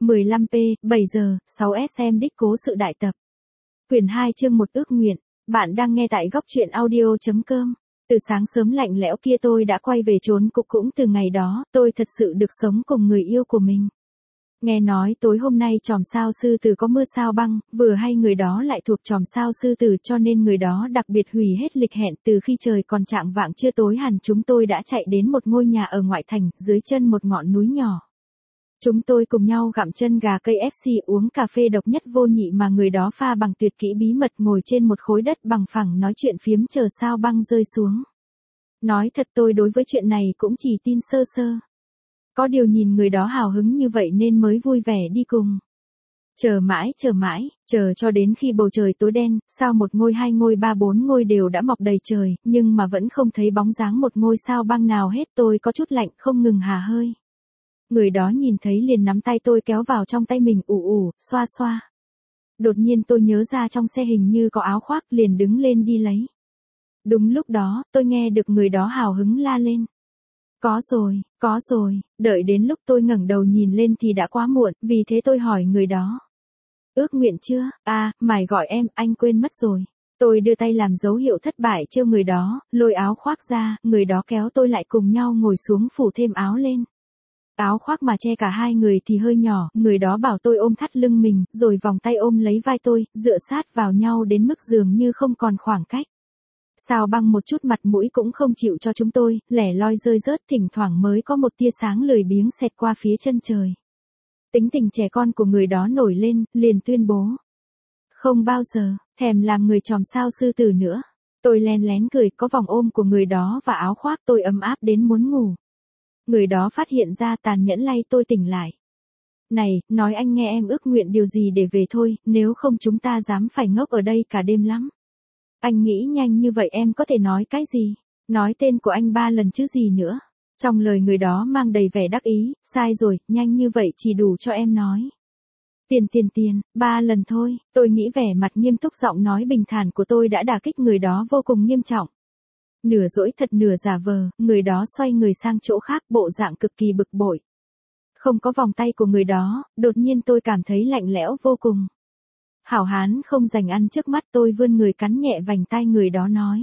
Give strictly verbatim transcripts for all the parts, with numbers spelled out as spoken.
mười lăm p, bảy giờ, sáu ét em đích cố sự đại tập. Quyển hai chương một ước nguyện. Bạn đang nghe tại góc truyện audio.com. Từ sáng sớm lạnh lẽo kia tôi đã quay về trốn cục cũng từ ngày đó, tôi thật sự được sống cùng người yêu của mình. Nghe nói tối hôm nay chòm sao sư tử có mưa sao băng, vừa hay người đó lại thuộc chòm sao sư tử cho nên người đó đặc biệt hủy hết lịch hẹn. Từ khi trời còn chạng vạng chưa tối hẳn chúng tôi đã chạy đến một ngôi nhà ở ngoại thành, dưới chân một ngọn núi nhỏ. Chúng tôi cùng nhau gặm chân gà cây ép xê, uống cà phê độc nhất vô nhị mà người đó pha bằng tuyệt kỹ bí mật, ngồi trên một khối đất bằng phẳng nói chuyện phiếm chờ sao băng rơi xuống. Nói thật tôi đối với chuyện này cũng chỉ tin sơ sơ. Có điều nhìn người đó hào hứng như vậy nên mới vui vẻ đi cùng. Chờ mãi chờ mãi, chờ cho đến khi bầu trời tối đen, sao một ngôi hai ngôi ba bốn ngôi đều đã mọc đầy trời, nhưng mà vẫn không thấy bóng dáng một ngôi sao băng nào hết. Tôi có chút lạnh không ngừng hà hơi. Người đó nhìn thấy liền nắm tay tôi kéo vào trong tay mình ủ ủ, xoa xoa. Đột nhiên tôi nhớ ra trong xe hình như có áo khoác, liền đứng lên đi lấy. Đúng lúc đó, tôi nghe được người đó hào hứng la lên. Có rồi, có rồi, đợi đến lúc tôi ngẩng đầu nhìn lên thì đã quá muộn, vì thế tôi hỏi người đó. Ước nguyện chưa? À, mày gọi em, anh quên mất rồi. Tôi đưa tay làm dấu hiệu thất bại trêu người đó, lôi áo khoác ra, người đó kéo tôi lại cùng nhau ngồi xuống phủ thêm áo lên. Áo khoác mà che cả hai người thì hơi nhỏ, người đó bảo tôi ôm thắt lưng mình, rồi vòng tay ôm lấy vai tôi, dựa sát vào nhau đến mức dường như không còn khoảng cách. Sao băng một chút mặt mũi cũng không chịu cho chúng tôi, lẻ loi rơi rớt, thỉnh thoảng mới có một tia sáng lười biếng xẹt qua phía chân trời. Tính tình trẻ con của người đó nổi lên, liền tuyên bố. Không bao giờ, thèm làm người chòm sao sư tử nữa. Tôi len lén cười, có vòng ôm của người đó và áo khoác tôi ấm áp đến muốn ngủ. Người đó phát hiện ra tàn nhẫn lay tôi tỉnh lại. Này, nói anh nghe em ước nguyện điều gì để về thôi, nếu không chúng ta dám phải ngốc ở đây cả đêm lắm. Anh nghĩ nhanh như vậy em có thể nói cái gì? Nói tên của anh ba lần chứ gì nữa. Trong lời người đó mang đầy vẻ đắc ý, sai rồi, nhanh như vậy chỉ đủ cho em nói. Tiền tiền tiền, ba lần thôi, tôi nghĩ vẻ mặt nghiêm túc giọng nói bình thản của tôi đã đả kích người đó vô cùng nghiêm trọng. Nửa dỗi thật nửa giả vờ, người đó xoay người sang chỗ khác, bộ dạng cực kỳ bực bội. Không có vòng tay của người đó, đột nhiên tôi cảm thấy lạnh lẽo vô cùng. Hảo hán không dành ăn trước mắt, tôi vươn người cắn nhẹ vành tai người đó nói.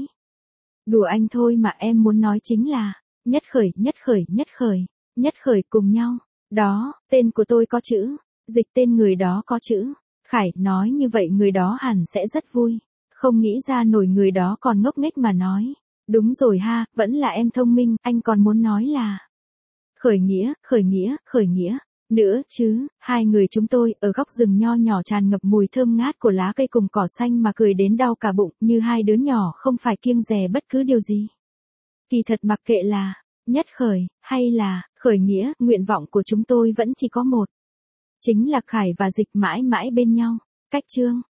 Đùa anh thôi mà, em muốn nói chính là, nhất khởi, nhất khởi, nhất khởi, nhất khởi cùng nhau. Đó, tên của tôi có chữ, dịch tên người đó có chữ. Khải, nói như vậy người đó hẳn sẽ rất vui. Không nghĩ ra nổi người đó còn ngốc nghếch mà nói. Đúng rồi ha, vẫn là em thông minh, anh còn muốn nói là. Khởi nghĩa, khởi nghĩa, khởi nghĩa. Nữa chứ, hai người chúng tôi ở góc rừng nho nhỏ tràn ngập mùi thơm ngát của lá cây cùng cỏ xanh mà cười đến đau cả bụng, như hai đứa nhỏ không phải kiêng dè bất cứ điều gì. Kỳ thật mặc kệ là nhất khởi hay là khởi nghĩa, nguyện vọng của chúng tôi vẫn chỉ có một. Chính là Khải và Dịch mãi mãi bên nhau. Cách chương